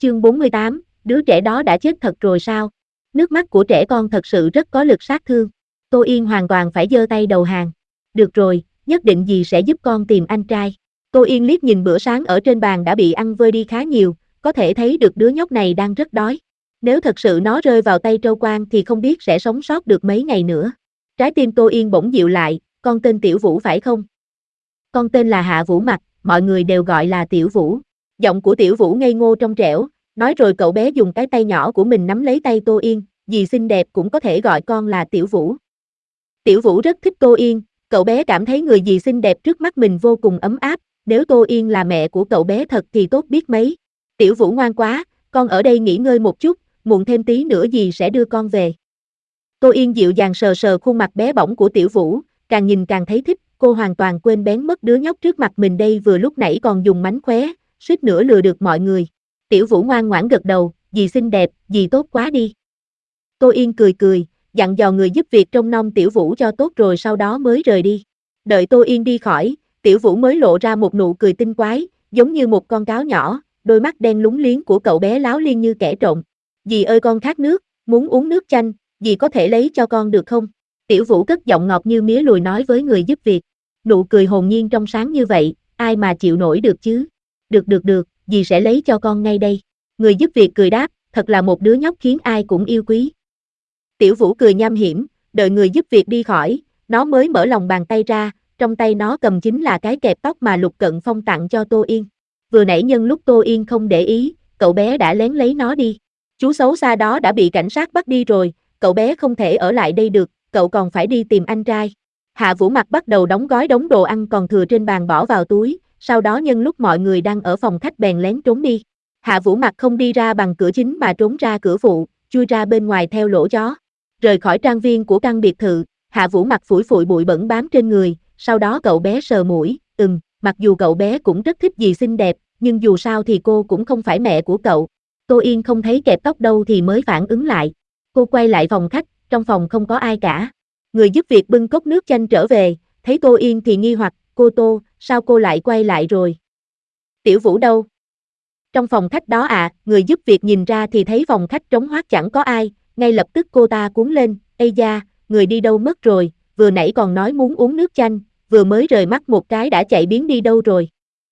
Chương 48, đứa trẻ đó đã chết thật rồi sao? Nước mắt của trẻ con thật sự rất có lực sát thương. Tô Yên hoàn toàn phải giơ tay đầu hàng. Được rồi, nhất định dì sẽ giúp con tìm anh trai. Tô Yên liếc nhìn bữa sáng ở trên bàn đã bị ăn vơi đi khá nhiều, có thể thấy được đứa nhóc này đang rất đói. Nếu thật sự nó rơi vào tay Trâu Quan thì không biết sẽ sống sót được mấy ngày nữa. Trái tim Tô Yên bỗng dịu lại, con tên Tiểu Vũ phải không? Con tên là Hạ Vũ Mặc, mọi người đều gọi là Tiểu Vũ. Giọng của Tiểu Vũ ngây ngô trong trẻo, nói rồi cậu bé dùng cái tay nhỏ của mình nắm lấy tay Tô Yên, dì xinh đẹp cũng có thể gọi con là Tiểu Vũ. Tiểu Vũ rất thích Tô Yên, cậu bé cảm thấy người dì xinh đẹp trước mắt mình vô cùng ấm áp, nếu Tô Yên là mẹ của cậu bé thật thì tốt biết mấy. Tiểu Vũ ngoan quá, con ở đây nghỉ ngơi một chút, muộn thêm tí nữa dì sẽ đưa con về. Tô Yên dịu dàng sờ sờ khuôn mặt bé bỏng của Tiểu Vũ, càng nhìn càng thấy thích, cô hoàn toàn quên bén mất đứa nhóc trước mặt mình đây vừa lúc nãy còn dùng mánh khóe, suýt nữa lừa được mọi người. Tiểu Vũ ngoan ngoãn gật đầu, dì xinh đẹp, dì tốt quá đi. Tô Yên cười cười, dặn dò người giúp việc trông nom Tiểu Vũ cho tốt rồi sau đó mới rời đi. Đợi Tô Yên đi khỏi, Tiểu Vũ mới lộ ra một nụ cười tinh quái, giống như một con cáo nhỏ, đôi mắt đen lúng liếng của cậu bé láo liên như kẻ trộm. Dì ơi con khát nước, muốn uống nước chanh, dì có thể lấy cho con được không? Tiểu Vũ cất giọng ngọt như mía lùi nói với người giúp việc. Nụ cười hồn nhiên trong sáng như vậy, ai mà chịu nổi được chứ? Được, dì sẽ lấy cho con ngay đây. Người giúp việc cười đáp, thật là một đứa nhóc khiến ai cũng yêu quý. Tiểu Vũ cười nham hiểm, đợi người giúp việc đi khỏi, nó mới mở lòng bàn tay ra, trong tay nó cầm chính là cái kẹp tóc mà Lục Cận Phong tặng cho Tô Yên. Vừa nãy nhân lúc Tô Yên không để ý, cậu bé đã lén lấy nó đi. Chú xấu xa đó đã bị cảnh sát bắt đi rồi, cậu bé không thể ở lại đây được, cậu còn phải đi tìm anh trai. Hạ Vũ Mặc bắt đầu đóng gói đống đồ ăn còn thừa trên bàn bỏ vào túi, sau đó nhân lúc mọi người đang ở phòng khách bèn lén trốn đi. Hạ Vũ Mặc không đi ra bằng cửa chính mà trốn ra cửa phụ, chui ra bên ngoài theo lỗ gió. Rời khỏi trang viên của căn biệt thự, Hạ Vũ Mặc phủi phủi bụi bẩn bám trên người, sau đó cậu bé sờ mũi, mặc dù cậu bé cũng rất thích dì xinh đẹp, nhưng dù sao thì cô cũng không phải mẹ của cậu. Tô Yên không thấy kẹp tóc đâu thì mới phản ứng lại. Cô quay lại phòng khách, trong phòng không có ai cả. Người giúp việc bưng cốc nước chanh trở về, thấy Tô Yên thì nghi hoặc, cô Tô, sao cô lại quay lại rồi? Tiểu Vũ đâu? Trong phòng khách đó à, người giúp việc nhìn ra thì thấy phòng khách trống hoác chẳng có ai, ngay lập tức cô ta cuống lên, ây da, người đi đâu mất rồi, vừa nãy còn nói muốn uống nước chanh, vừa mới rời mắt một cái đã chạy biến đi đâu rồi.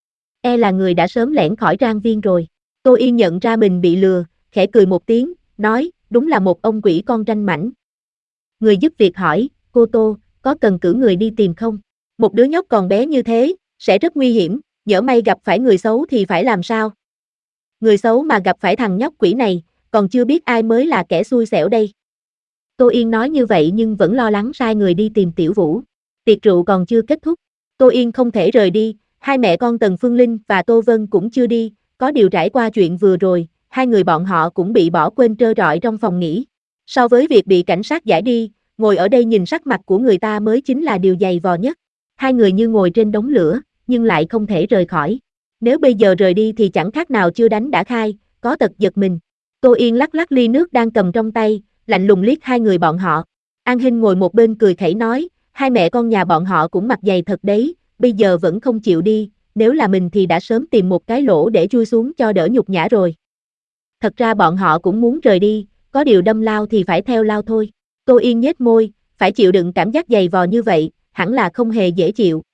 E là người đã sớm lẻn khỏi trang viên rồi. Tô Yên nhận ra mình bị lừa, khẽ cười một tiếng, nói, đúng là một ông quỷ con ranh mãnh. Người giúp việc hỏi, cô Tô, có cần cử người đi tìm không? Một đứa nhóc còn bé như thế, sẽ rất nguy hiểm, nhỡ may gặp phải người xấu thì phải làm sao? Người xấu mà gặp phải thằng nhóc quỷ này, còn chưa biết ai mới là kẻ xui xẻo đây. Tô Yên nói như vậy nhưng vẫn lo lắng sai người đi tìm Tiểu Vũ. Tiệc rượu còn chưa kết thúc, Tô Yên không thể rời đi, hai mẹ con Tần Phương Linh và Tô Vân cũng chưa đi, có điều trải qua chuyện vừa rồi, hai người bọn họ cũng bị bỏ quên trơ trọi trong phòng nghỉ. So với việc bị cảnh sát giải đi, ngồi ở đây nhìn sắc mặt của người ta mới chính là điều dày vò nhất. Hai người như ngồi trên đống lửa, nhưng lại không thể rời khỏi. Nếu bây giờ rời đi thì chẳng khác nào chưa đánh đã khai, có tật giật mình. Tô Yên lắc lắc ly nước đang cầm trong tay, lạnh lùng liếc hai người bọn họ. An Hinh ngồi một bên cười khẩy nói, hai mẹ con nhà bọn họ cũng mặt dày thật đấy, bây giờ vẫn không chịu đi, nếu là mình thì đã sớm tìm một cái lỗ để chui xuống cho đỡ nhục nhã rồi. Thật ra bọn họ cũng muốn rời đi, có điều đâm lao thì phải theo lao thôi. Tô Yên nhếch môi, phải chịu đựng cảm giác dày vò như vậy, hẳn là không hề dễ chịu.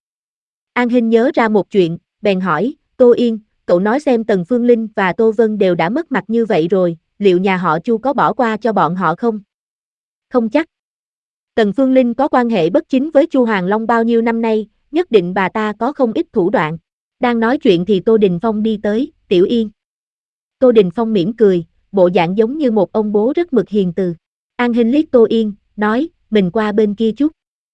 An Hinh nhớ ra một chuyện, bèn hỏi, Tô Yên, cậu nói xem Tần Phương Linh và Tô Vân đều đã mất mặt như vậy rồi, liệu nhà họ Chu có bỏ qua cho bọn họ không? Không chắc. Tần Phương Linh có quan hệ bất chính với Chu Hoàng Long bao nhiêu năm nay, nhất định bà ta có không ít thủ đoạn. Đang nói chuyện thì Tô Đình Phong đi tới, Tiểu Yên. Tô Đình Phong mỉm cười, bộ dạng giống như một ông bố rất mực hiền từ. An Hinh liếc Tô Yên, nói, mình qua bên kia chút.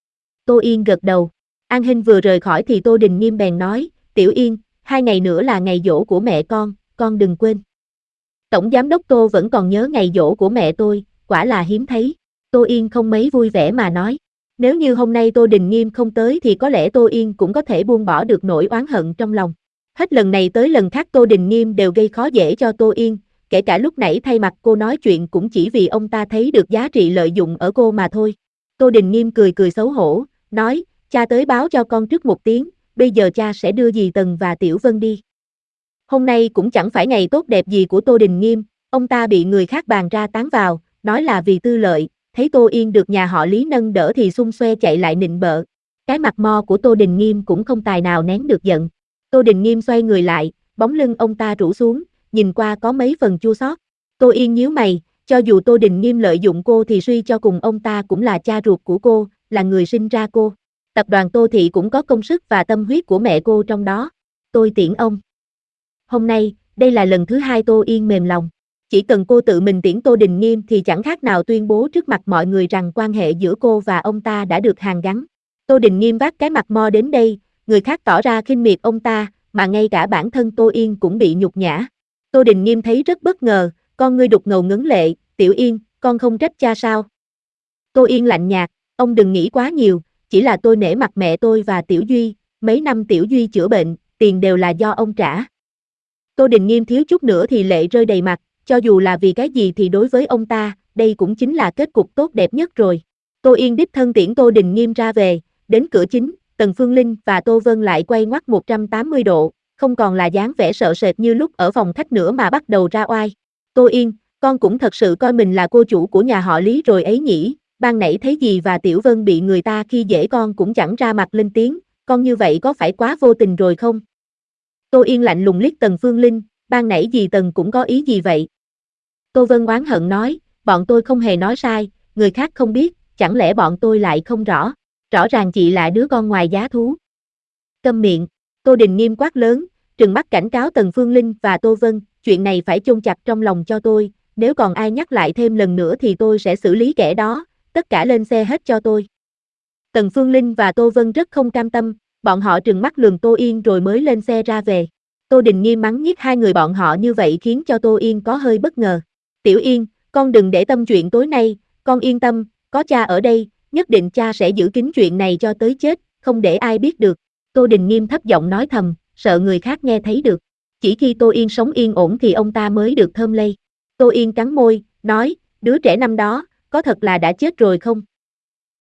Tô Yên gật đầu. An Hinh vừa rời khỏi thì Tô Đình Nghiêm bèn nói, Tiểu Yên, 2 ngày nữa là ngày giỗ của mẹ con đừng quên. Tổng giám đốc Tô vẫn còn nhớ ngày giỗ của mẹ tôi, quả là hiếm thấy. Tô Yên không mấy vui vẻ mà nói. Nếu như hôm nay Tô Đình Nghiêm không tới thì có lẽ Tô Yên cũng có thể buông bỏ được nỗi oán hận trong lòng. Hết lần này tới lần khác Tô Đình Nghiêm đều gây khó dễ cho Tô Yên, kể cả lúc nãy thay mặt cô nói chuyện cũng chỉ vì ông ta thấy được giá trị lợi dụng ở cô mà thôi. Tô Đình Nghiêm cười cười xấu hổ, nói, cha tới báo cho con trước một tiếng, bây giờ cha sẽ đưa dì Tần và Tiểu Vân đi. Hôm nay cũng chẳng phải ngày tốt đẹp gì của Tô Đình Nghiêm, ông ta bị người khác bàn ra tán vào, nói là vì tư lợi, thấy Tô Yên được nhà họ Lý nâng đỡ thì xung xoe chạy lại nịnh bợ. Cái mặt mo của Tô Đình Nghiêm cũng không tài nào nén được giận. Tô Đình Nghiêm xoay người lại, bóng lưng ông ta rũ xuống, nhìn qua có mấy phần chua xót. Tô Yên nhíu mày, cho dù Tô Đình Nghiêm lợi dụng cô thì suy cho cùng ông ta cũng là cha ruột của cô, là người sinh ra cô. Tập đoàn Tô Thị cũng có công sức và tâm huyết của mẹ cô trong đó. Tôi tiễn ông. Hôm nay, đây là lần thứ hai Tô Yên mềm lòng. Chỉ cần cô tự mình tiễn Tô Đình Nghiêm thì chẳng khác nào tuyên bố trước mặt mọi người rằng quan hệ giữa cô và ông ta đã được hàn gắn. Tô Đình Nghiêm vác cái mặt mo đến đây, người khác tỏ ra khinh miệt ông ta, mà ngay cả bản thân Tô Yên cũng bị nhục nhã. Tô Đình Nghiêm thấy rất bất ngờ, con ngươi đục ngầu ngấn lệ, Tiểu Yên, con không trách cha sao? Tô Yên lạnh nhạt, ông đừng nghĩ quá nhiều, chỉ là tôi nể mặt mẹ tôi và Tiểu Duy, mấy năm Tiểu Duy chữa bệnh, tiền đều là do ông trả. Tô Đình Nghiêm thiếu chút nữa thì lệ rơi đầy mặt, cho dù là vì cái gì thì đối với ông ta, đây cũng chính là kết cục tốt đẹp nhất rồi. Tô Yên đích thân tiễn Tô Đình Nghiêm ra về, đến cửa chính, Tần Phương Linh và Tô Vân lại quay ngoắt 180 độ, không còn là dáng vẻ sợ sệt như lúc ở phòng khách nữa mà bắt đầu ra oai. Tô Yên, con cũng thật sự coi mình là cô chủ của nhà họ Lý rồi ấy nhỉ, ban nãy thấy gì và Tiểu Vân bị người ta khi dễ con cũng chẳng ra mặt lên tiếng, con như vậy có phải quá vô tình rồi không? Tô Yên lạnh lùng liếc Tần Phương Linh, ban nãy dì Tần cũng có ý gì vậy? Tô Vân oán hận nói, bọn tôi không hề nói sai, người khác không biết, chẳng lẽ bọn tôi lại không rõ, rõ ràng chị là đứa con ngoài giá thú. Câm miệng, Tô Đình Nghiêm quát lớn, trừng mắt cảnh cáo Tần Phương Linh và Tô Vân, chuyện này phải chôn chặt trong lòng cho tôi, nếu còn ai nhắc lại thêm lần nữa thì tôi sẽ xử lý kẻ đó, tất cả lên xe hết cho tôi. Tần Phương Linh và Tô Vân rất không cam tâm, bọn họ trừng mắt lườm Tô Yên rồi mới lên xe ra về. Tô Đình Nghiêm mắng nhiếc hai người bọn họ như vậy khiến cho Tô Yên có hơi bất ngờ. Tiểu Yên, con đừng để tâm chuyện tối nay, con yên tâm, có cha ở đây, nhất định cha sẽ giữ kín chuyện này cho tới chết, không để ai biết được. Tô Đình Nghiêm thấp giọng nói thầm, sợ người khác nghe thấy được. Chỉ khi Tô Yên sống yên ổn thì ông ta mới được thơm lây. Tô Yên cắn môi, nói, đứa trẻ năm đó, có thật là đã chết rồi không?